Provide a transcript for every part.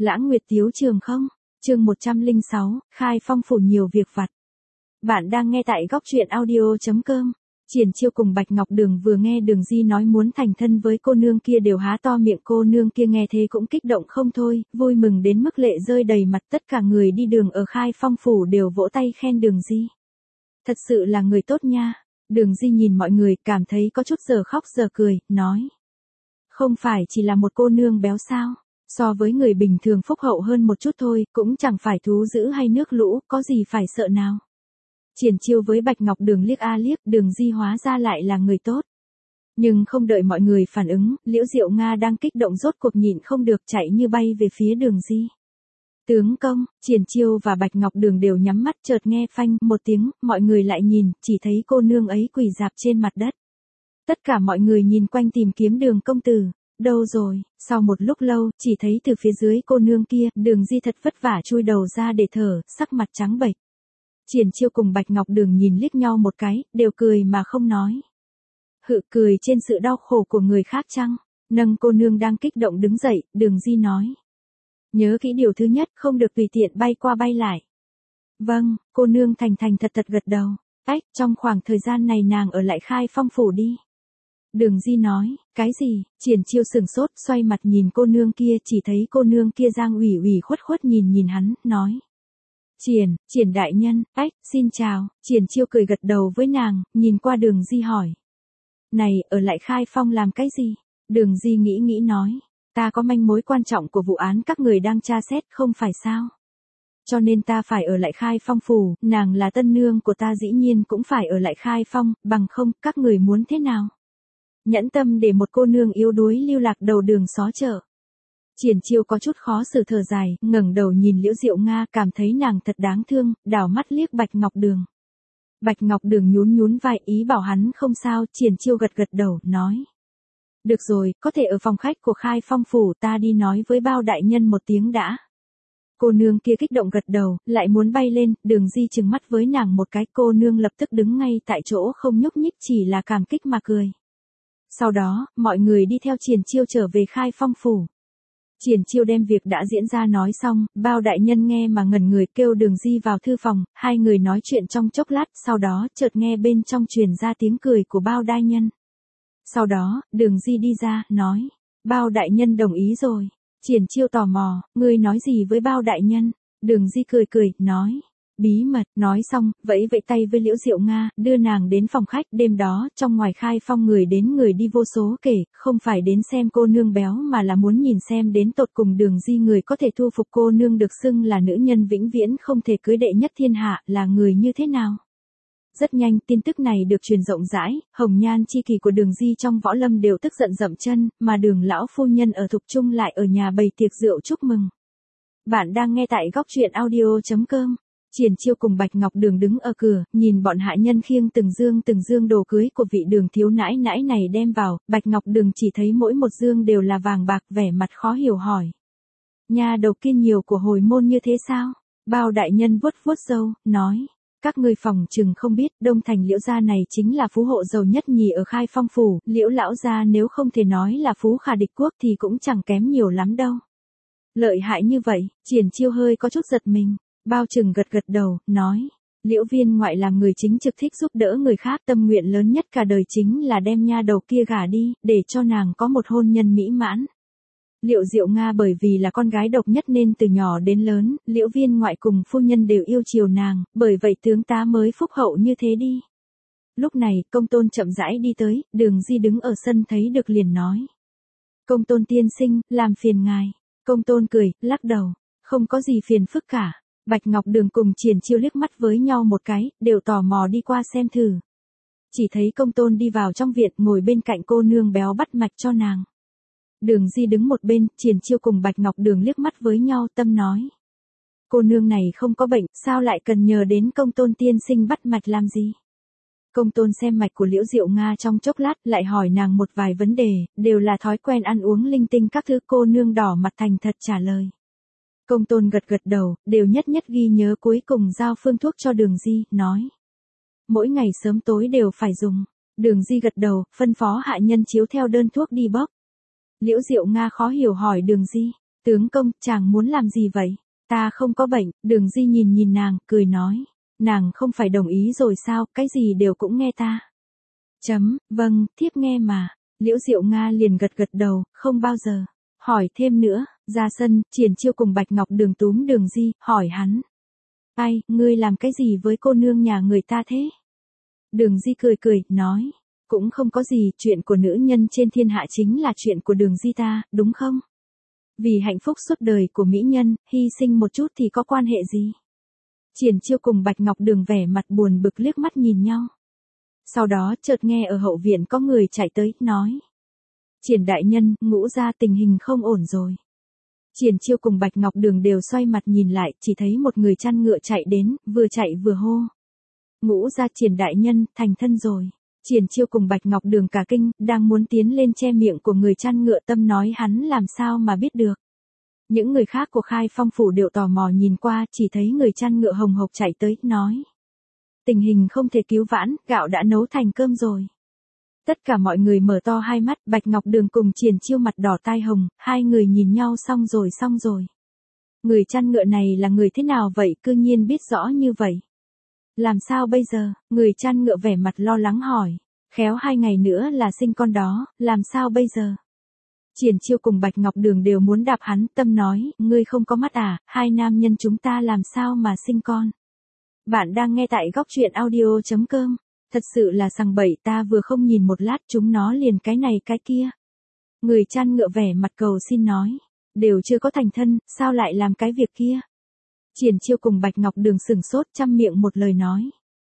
Lãng Nguyệt Tiếu Trường không? Chương 106, khai phong phủ nhiều việc vặt. Bạn đang nghe tại góc truyện audio.com. Triển Chiêu cùng Bạch Ngọc Đường vừa nghe Đường Di nói muốn thành thân với cô nương kia đều há to miệng, cô nương kia nghe thế cũng kích động không thôi, vui mừng đến mức lệ rơi đầy mặt, tất cả người đi đường ở khai phong phủ đều vỗ tay khen Đường Di. Thật sự là người tốt nha. Đường Di nhìn mọi người cảm thấy có chút giờ khóc giờ cười, nói. Không phải chỉ là một cô nương béo sao? So với người bình thường phúc hậu hơn một chút thôi, cũng chẳng phải thú dữ hay nước lũ, có gì phải sợ nào. Triển Chiêu với Bạch Ngọc Đường liếc a liếc, Đường Di hóa ra lại là người tốt. Nhưng không đợi mọi người phản ứng, Liễu Diệu Nga đang kích động rốt cuộc nhịn không được chạy như bay về phía Đường Di. Tướng công, Triển Chiêu và Bạch Ngọc Đường đều nhắm mắt, chợt nghe phanh một tiếng, mọi người lại nhìn, chỉ thấy cô nương ấy quỳ rạp trên mặt đất. Tất cả mọi người nhìn quanh tìm kiếm Đường công tử. Đâu rồi? Sau một lúc lâu, chỉ thấy từ phía dưới cô nương kia, Đường Di thật vất vả chui đầu ra để thở, sắc mặt trắng bệch. Triển Chiêu cùng Bạch Ngọc Đường nhìn liếc nhau một cái, đều cười mà không nói. Hự, cười trên sự đau khổ của người khác chăng? Nâng cô nương đang kích động đứng dậy, Đường Di nói. Nhớ kỹ điều thứ nhất, không được tùy tiện bay qua bay lại. Vâng, cô nương thành thật gật đầu. Ách, trong khoảng thời gian này nàng ở lại khai phong phủ đi. Đường Di nói, cái gì? Triển Chiêu sừng sốt, xoay mặt nhìn cô nương kia, chỉ thấy cô nương kia giang ủy khuất nhìn hắn, nói. Triển đại nhân, ách, xin chào. Triển Chiêu cười gật đầu với nàng, nhìn qua Đường Di hỏi. Này, ở lại khai phong làm cái gì? Đường Di nghĩ nói, ta có manh mối quan trọng của vụ án các người đang tra xét, không phải sao? Cho nên ta phải ở lại khai phong phủ, nàng là tân nương của ta dĩ nhiên cũng phải ở lại khai phong, bằng không, các người muốn thế nào? Nhẫn tâm để một cô nương yếu đuối lưu lạc đầu đường xó chợ. Triển Chiêu có chút khó xử thở dài, ngẩng đầu nhìn Liễu Diệu Nga, cảm thấy nàng thật đáng thương, đảo mắt liếc Bạch Ngọc Đường. Bạch Ngọc Đường nhún vai ý bảo hắn không sao, Triển Chiêu gật đầu, nói. Được rồi, có thể ở phòng khách của khai phong phủ, ta đi nói với Bao đại nhân một tiếng đã. Cô nương kia kích động gật đầu, lại muốn bay lên, Đường Di trừng mắt với nàng một cái, cô nương lập tức đứng ngay tại chỗ không nhúc nhích, chỉ là cảm kích mà cười. Sau đó, mọi người đi theo Triển Chiêu trở về khai phong phủ. Triển Chiêu đem việc đã diễn ra nói xong, Bao đại nhân nghe mà ngẩn người, kêu Đường Di vào thư phòng, hai người nói chuyện trong chốc lát, sau đó chợt nghe bên trong truyền ra tiếng cười của Bao đại nhân. Sau đó, Đường Di đi ra, nói, Bao đại nhân đồng ý rồi. Triển Chiêu tò mò, ngươi nói gì với Bao đại nhân? Đường Di cười, nói. Bí mật, nói xong, vẫy tay với Liễu Diệu Nga, đưa nàng đến phòng khách. Đêm đó, trong ngoài khai phong người đến người đi vô số kể, không phải đến xem cô nương béo mà là muốn nhìn xem đến tột cùng Đường Di người có thể thu phục cô nương được xưng là nữ nhân vĩnh viễn không thể cưới đệ nhất thiên hạ là người như thế nào. Rất nhanh, tin tức này được truyền rộng rãi, hồng nhan chi kỷ của Đường Di trong võ lâm đều tức giận dậm chân, mà Đường lão phu nhân ở Thục Trung lại ở nhà bày tiệc rượu chúc mừng. Bạn đang nghe tại góc truyện audio.com. Triển Chiêu cùng Bạch Ngọc Đường đứng ở cửa, nhìn bọn hạ nhân khiêng từng dương đồ cưới của vị Đường thiếu nãi này đem vào, Bạch Ngọc Đường chỉ thấy mỗi một dương đều là vàng bạc, vẻ mặt khó hiểu hỏi. Nhà đầu kia nhiều của hồi môn như thế sao? Bao đại nhân vuốt râu, nói. Các ngươi phòng chừng không biết, Đông Thành Liễu gia này chính là phú hộ giàu nhất nhì ở khai phong phủ, Liễu lão gia nếu không thể nói là phú khả địch quốc thì cũng chẳng kém nhiều lắm đâu. Lợi hại như vậy, Triển Chiêu hơi có chút giật mình. Bao Trừng gật đầu, nói, Liễu viên ngoại là người chính trực thích giúp đỡ người khác, tâm nguyện lớn nhất cả đời chính là đem nha đầu kia gả đi, để cho nàng có một hôn nhân mỹ mãn. Liễu Diệu Nga bởi vì là con gái độc nhất nên từ nhỏ đến lớn, Liễu viên ngoại cùng phu nhân đều yêu chiều nàng, bởi vậy tướng tá mới phúc hậu như thế đi. Lúc này, Công Tôn chậm rãi đi tới, Đường Di đứng ở sân thấy được liền nói. Công Tôn tiên sinh, làm phiền ngài. Công Tôn cười, lắc đầu, không có gì phiền phức cả. Bạch Ngọc Đường cùng Triển Chiêu liếc mắt với nhau một cái, đều tò mò đi qua xem thử. Chỉ thấy Công Tôn đi vào trong viện, ngồi bên cạnh cô nương béo bắt mạch cho nàng. Đường Di đứng một bên, Triển Chiêu cùng Bạch Ngọc Đường liếc mắt với nhau, tâm nói. Cô nương này không có bệnh, sao lại cần nhờ đến Công Tôn tiên sinh bắt mạch làm gì? Công Tôn xem mạch của Liễu Diệu Nga trong chốc lát, lại hỏi nàng một vài vấn đề, đều là thói quen ăn uống linh tinh các thứ, cô nương đỏ mặt thành thật trả lời. Công Tôn gật đầu, đều nhất ghi nhớ, cuối cùng giao phương thuốc cho Đường Di, nói. Mỗi ngày sớm tối đều phải dùng. Đường Di gật đầu, phân phó hạ nhân chiếu theo đơn thuốc đi bóc. Liễu Diệu Nga khó hiểu hỏi Đường Di. Tướng công, chàng muốn làm gì vậy? Ta không có bệnh, Đường Di nhìn nàng, cười nói. Nàng không phải đồng ý rồi sao, cái gì đều cũng nghe ta. Vâng, thiếp nghe mà. Liễu Diệu Nga liền gật gật đầu, không bao giờ. Hỏi thêm nữa, ra sân, Triển Chiêu cùng Bạch Ngọc Đường túm Đường Di, hỏi hắn. Ai, ngươi làm cái gì với cô nương nhà người ta thế? Đường Di cười, nói. Cũng không có gì, chuyện của nữ nhân trên thiên hạ chính là chuyện của Đường Di ta, đúng không? Vì hạnh phúc suốt đời của mỹ nhân, hy sinh một chút thì có quan hệ gì? Triển Chiêu cùng Bạch Ngọc Đường vẻ mặt buồn bực liếc mắt nhìn nhau. Sau đó chợt nghe ở hậu viện có người chạy tới, nói. Triển đại nhân, Ngũ gia tình hình không ổn rồi. Triển Chiêu cùng Bạch Ngọc Đường đều xoay mặt nhìn lại, chỉ thấy một người chăn ngựa chạy đến, vừa chạy vừa hô. Ngũ gia Triển đại nhân, thành thân rồi. Triển Chiêu cùng Bạch Ngọc Đường cả kinh, đang muốn tiến lên che miệng của người chăn ngựa, tâm nói hắn làm sao mà biết được. Những người khác của Khai Phong phủ đều tò mò nhìn qua, chỉ thấy người chăn ngựa hồng hộc chạy tới, nói. Tình hình không thể cứu vãn, gạo đã nấu thành cơm rồi. Tất cả mọi người mở to hai mắt, Bạch Ngọc Đường cùng Triển Chiêu mặt đỏ tai hồng, hai người nhìn nhau xong rồi. Người chăn ngựa này là người thế nào vậy, cư nhiên biết rõ như vậy. Làm sao bây giờ, người chăn ngựa vẻ mặt lo lắng hỏi. Khéo 2 ngày nữa là sinh con đó, làm sao bây giờ? Triển Chiêu cùng Bạch Ngọc Đường đều muốn đạp hắn, tâm nói, ngươi không có mắt à, hai nam nhân chúng ta làm sao mà sinh con? Bạn đang nghe tại góc truyện audio.com. Thật sự là sằng bậy, ta vừa không nhìn một lát chúng nó liền cái này cái kia. Người chăn ngựa vẻ mặt cầu xin nói. Đều chưa có thành thân, sao lại làm cái việc kia? Triển Chiêu cùng Bạch Ngọc Đường sừng sốt chăm miệng một lời nói.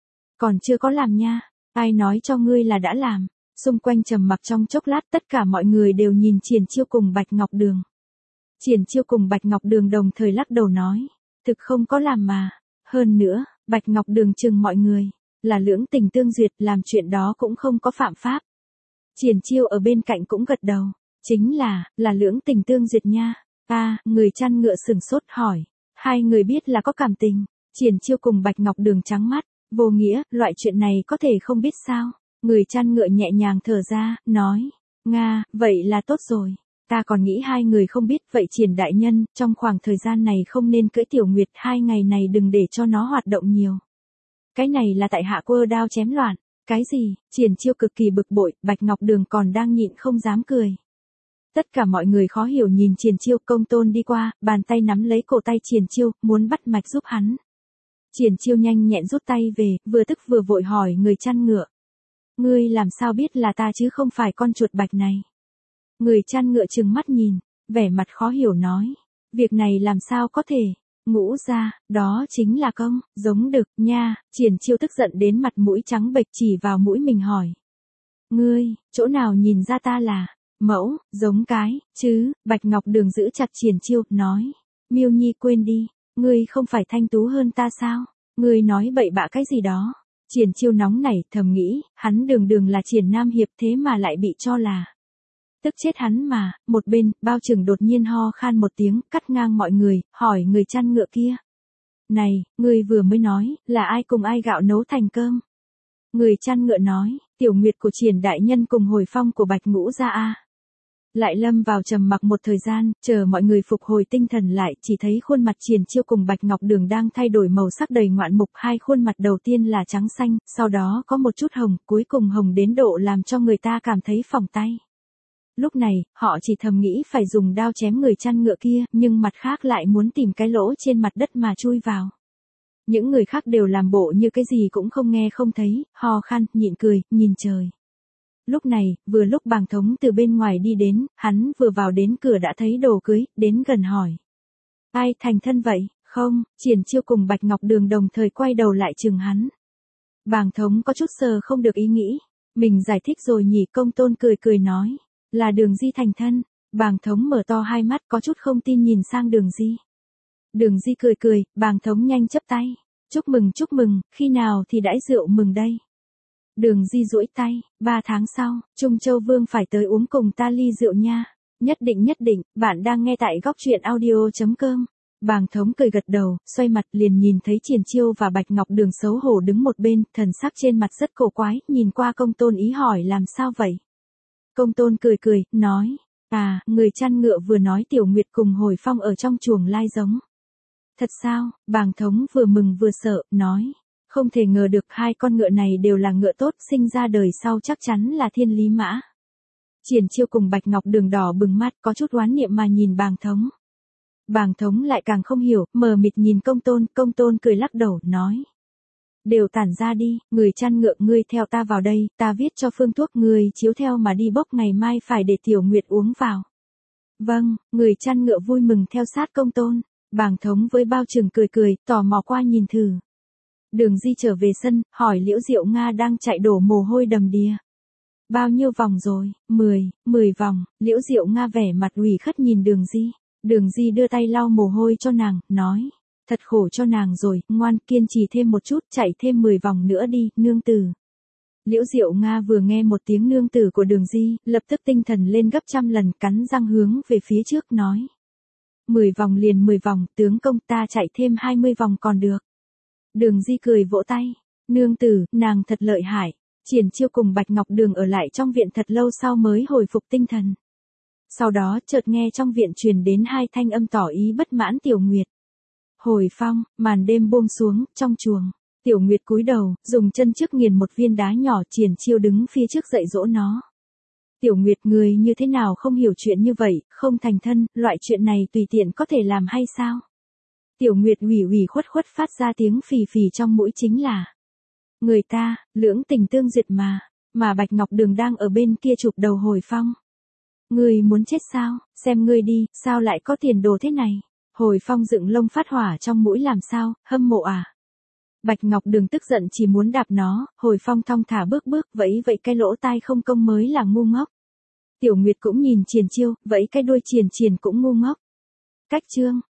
Còn chưa có làm nha, ai nói cho ngươi là đã làm. Xung quanh trầm mặc trong chốc lát, tất cả mọi người đều nhìn Triển Chiêu cùng Bạch Ngọc Đường. Triển Chiêu cùng Bạch Ngọc Đường đồng thời lắc đầu nói. Thực không có làm mà. Hơn nữa, Bạch Ngọc Đường chừng mọi người. Là lưỡng tình tương duyệt, làm chuyện đó cũng không có phạm pháp. Triển Chiêu ở bên cạnh cũng gật đầu. Chính là lưỡng tình tương duyệt nha. Người chăn ngựa sừng sốt hỏi. Hai người biết là có cảm tình. Triển Chiêu cùng Bạch Ngọc Đường trắng mắt. Vô nghĩa, loại chuyện này có thể không biết sao. Người chăn ngựa nhẹ nhàng thở ra, nói. Nga, vậy là tốt rồi. Ta còn nghĩ hai người không biết, vậy Triển đại nhân, trong khoảng thời gian này không nên cưỡi Tiểu Nguyệt, 2 ngày này đừng để cho nó hoạt động nhiều. Cái này là tại hạ quơ đao chém loạn. Cái gì? Triển Chiêu cực kỳ bực bội, Bạch Ngọc Đường còn đang nhịn không dám cười. Tất cả mọi người khó hiểu nhìn Triển Chiêu, Công Tôn đi qua, bàn tay nắm lấy cổ tay Triển Chiêu, muốn bắt mạch giúp hắn. Triển Chiêu nhanh nhẹn rút tay về, vừa tức vừa vội hỏi người chăn ngựa. Ngươi làm sao biết là ta chứ không phải con chuột bạch này? Người chăn ngựa trừng mắt nhìn, vẻ mặt khó hiểu nói. Việc này làm sao có thể? Ngũ gia, đó chính là công, giống đực, nha. Triển Chiêu tức giận đến mặt mũi trắng bệch chỉ vào mũi mình hỏi. Ngươi, chỗ nào nhìn ra ta là mẫu, giống cái, chứ? Bạch Ngọc Đường giữ chặt Triển Chiêu, nói. Miêu Nhi quên đi, ngươi không phải thanh tú hơn ta sao? Ngươi nói bậy bạ cái gì đó? Triển Chiêu nóng nảy, thầm nghĩ, hắn đường là Triển Nam Hiệp thế mà lại bị cho là. Tức chết hắn mà, một bên, Bao Trừng đột nhiên ho khan một tiếng, cắt ngang mọi người, hỏi người chăn ngựa kia. Này, ngươi vừa mới nói, là ai cùng ai gạo nấu thành cơm? Người chăn ngựa nói, Tiểu Nguyệt của Triển đại nhân cùng Hồi Phong của Bạch Ngũ gia a. Lại lâm vào trầm mặc một thời gian, chờ mọi người phục hồi tinh thần lại, chỉ thấy khuôn mặt Triển Chiêu cùng Bạch Ngọc Đường đang thay đổi màu sắc đầy ngoạn mục, hai khuôn mặt đầu tiên là trắng xanh, sau đó có một chút hồng, cuối cùng hồng đến độ làm cho người ta cảm thấy phỏng tay. Lúc này, họ chỉ thầm nghĩ phải dùng đao chém người chăn ngựa kia, nhưng mặt khác lại muốn tìm cái lỗ trên mặt đất mà chui vào. Những người khác đều làm bộ như cái gì cũng không nghe không thấy, ho khan, nhịn cười, nhìn trời. Lúc này, vừa lúc Bàng Thống từ bên ngoài đi đến, hắn vừa vào đến cửa đã thấy đồ cưới, đến gần hỏi. Ai thành thân vậy, không? Triển Chiêu cùng Bạch Ngọc Đường đồng thời quay đầu lại chừng hắn. Bàng Thống có chút sờ không được ý nghĩ. Mình giải thích rồi nhỉ, Công Tôn cười nói. Là Đường Di thành thân. Bàng Thống mở to hai mắt có chút không tin nhìn sang Đường Di. Đường Di cười, Bàng Thống nhanh chấp tay. Chúc mừng, khi nào thì đãi rượu mừng đây? Đường Di duỗi tay, 3 tháng sau, Trung Châu Vương phải tới uống cùng ta ly rượu nha. Nhất định, bạn đang nghe tại góc truyện audio.com. Bàng Thống cười gật đầu, xoay mặt liền nhìn thấy Triển Chiêu và Bạch Ngọc Đường xấu hổ đứng một bên, thần sắc trên mặt rất cổ quái, nhìn qua Công Tôn ý hỏi làm sao vậy. Công Tôn cười, nói, À, người chăn ngựa vừa nói Tiểu Nguyệt cùng Hồi Phong ở trong chuồng lai giống. Thật sao? Bàng thống vừa mừng vừa sợ, nói. Không thể ngờ được hai con ngựa này đều là ngựa tốt, sinh ra đời sau chắc chắn là thiên lý mã. Triển Chiêu cùng Bạch Ngọc Đường đỏ bừng mắt, có chút oán niệm mà nhìn Bàng thống. Bàng thống lại càng không hiểu, mờ mịt nhìn Công tôn cười lắc đầu, nói. Đều tản ra đi, người chăn ngựa ngươi theo ta vào đây, ta viết cho phương thuốc ngươi chiếu theo mà đi bốc ngày mai phải để Tiểu Nguyệt uống vào. Vâng, người chăn ngựa vui mừng theo sát Công tôn. Bàng thống với bao trừng cười, tò mò qua nhìn thử. Đường Di trở về sân, hỏi Liễu Diệu Nga đang chạy đổ mồ hôi đầm đìa. Bao nhiêu vòng rồi? 10 vòng. Liễu Diệu Nga vẻ mặt ủy khất nhìn Đường Di. Đường Di đưa tay lau mồ hôi cho nàng, nói. Thật khổ cho nàng rồi, ngoan kiên trì thêm một chút, chạy thêm 10 vòng nữa đi, nương tử. Liễu Diệu Nga vừa nghe một tiếng nương tử của Đường Di, lập tức tinh thần lên gấp trăm lần, cắn răng hướng về phía trước nói. 10 vòng liền 10 vòng, tướng công ta chạy thêm 20 vòng còn được. Đường Di cười vỗ tay. Nương tử, nàng thật lợi hại. Triển Chiêu cùng Bạch Ngọc Đường ở lại trong viện thật lâu sau mới hồi phục tinh thần. Sau đó chợt nghe trong viện truyền đến hai thanh âm tỏ ý bất mãn Tiểu Nguyệt. Hồi Phong, màn đêm buông xuống, trong chuồng. Tiểu Nguyệt cúi đầu, dùng chân trước nghiền một viên đá nhỏ. Triển Chiêu đứng phía trước dạy dỗ nó. Tiểu Nguyệt, người như thế nào không hiểu chuyện như vậy, không thành thân, loại chuyện này tùy tiện có thể làm hay sao? Tiểu Nguyệt ủy khuất phát ra tiếng phì phì trong mũi, chính là người ta, lưỡng tình tương duyệt mà Bạch Ngọc Đường đang ở bên kia chụp đầu Hồi Phong. Ngươi muốn chết sao, xem ngươi đi, sao lại có tiền đồ thế này? Hồi Phong dựng lông phát hỏa trong mũi làm sao, hâm mộ à? Bạch Ngọc Đường tức giận chỉ muốn đạp nó, Hồi Phong thong thả bước vẫy cái lỗ tai không công mới là ngu ngốc. Tiểu Nguyệt cũng nhìn Triển Chiêu, vẫy cái đuôi Triển cũng ngu ngốc. Cách chương